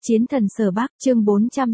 Chiến thần Sở Bắc, chương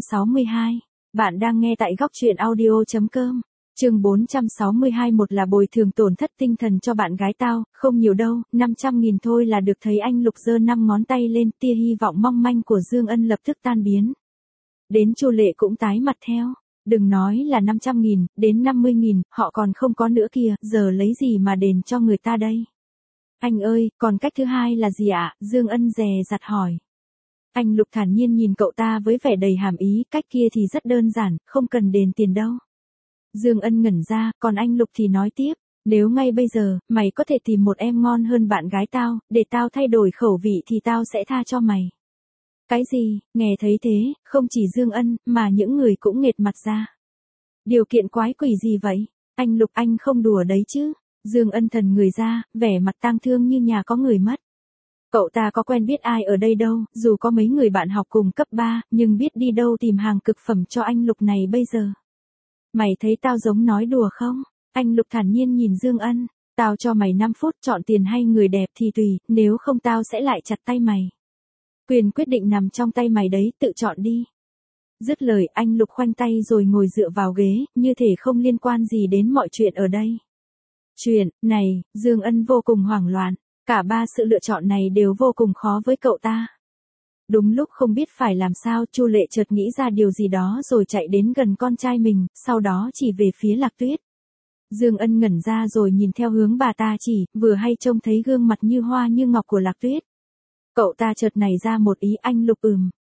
462. Bạn đang nghe tại góc truyện audio.com. Chương 462. Một là bồi thường tổn thất tinh thần cho bạn gái tao, không nhiều đâu, 500.000 thôi là được. Thấy anh Lục giơ 5 ngón tay lên, tia hy vọng mong manh của Dương Ân lập tức tan biến. Đến Chu Lệ cũng tái mặt theo. Đừng nói là 500.000, đến 50.000, họ còn không có nữa kìa, giờ lấy gì mà đền cho người ta đây? Anh ơi, còn cách thứ hai là gì ạ? Dương Ân dè dặt hỏi. Anh Lục thản nhiên nhìn cậu ta với vẻ đầy hàm ý, cách kia thì rất đơn giản, không cần đền tiền đâu. Dương Ân ngẩn ra, còn anh Lục thì nói tiếp, nếu ngay bây giờ, mày có thể tìm một em ngon hơn bạn gái tao, để tao thay đổi khẩu vị thì tao sẽ tha cho mày. Cái gì? Nghe thấy thế, không chỉ Dương Ân, mà những người cũng nghệt mặt ra. Điều kiện quái quỷ gì vậy? Anh Lục, anh không đùa đấy chứ? Dương Ân thần người ra, vẻ mặt tang thương như nhà có người mất. Cậu ta có quen biết ai ở đây đâu, dù có mấy người bạn học cùng cấp 3, nhưng biết đi đâu tìm hàng cực phẩm cho anh Lục này bây giờ. Mày thấy tao giống nói đùa không? Anh Lục thản nhiên nhìn Dương Ân, tao cho mày 5 phút chọn tiền hay người đẹp thì tùy, nếu không tao sẽ lại chặt tay mày. Quyền quyết định nằm trong tay mày đấy, tự chọn đi. Dứt lời, anh Lục khoanh tay rồi ngồi dựa vào ghế, như thể không liên quan gì đến mọi chuyện ở đây. Chuyện này, Dương Ân vô cùng hoảng loạn. Cả ba sự lựa chọn này đều vô cùng khó với cậu ta. Đúng lúc không biết phải làm sao, Chu Lệ chợt nghĩ ra điều gì đó rồi chạy đến gần con trai mình, sau đó chỉ về phía Lạc Tuyết. Dương Ân ngẩn ra rồi nhìn theo hướng bà ta chỉ, vừa hay trông thấy gương mặt như hoa như ngọc của Lạc Tuyết. Cậu ta chợt nảy ra một ý, anh Lục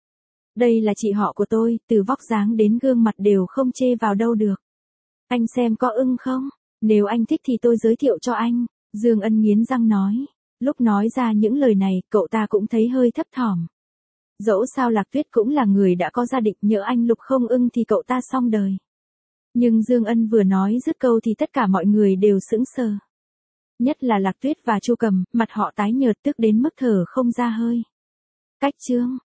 Đây là chị họ của tôi, từ vóc dáng đến gương mặt đều không chê vào đâu được. Anh xem có ưng không? Nếu anh thích thì tôi giới thiệu cho anh. Dương Ân nghiến răng nói. Lúc nói ra những lời này, cậu ta cũng thấy hơi thấp thỏm. Dẫu sao Lạc Tuyết cũng là người đã có gia đình, nhỡ anh Lục không ưng thì cậu ta xong đời. Nhưng Dương Ân vừa nói dứt câu thì tất cả mọi người đều sững sờ. Nhất là Lạc Tuyết và Chu Cầm, mặt họ tái nhợt tức đến mức thở không ra hơi. Cách chương,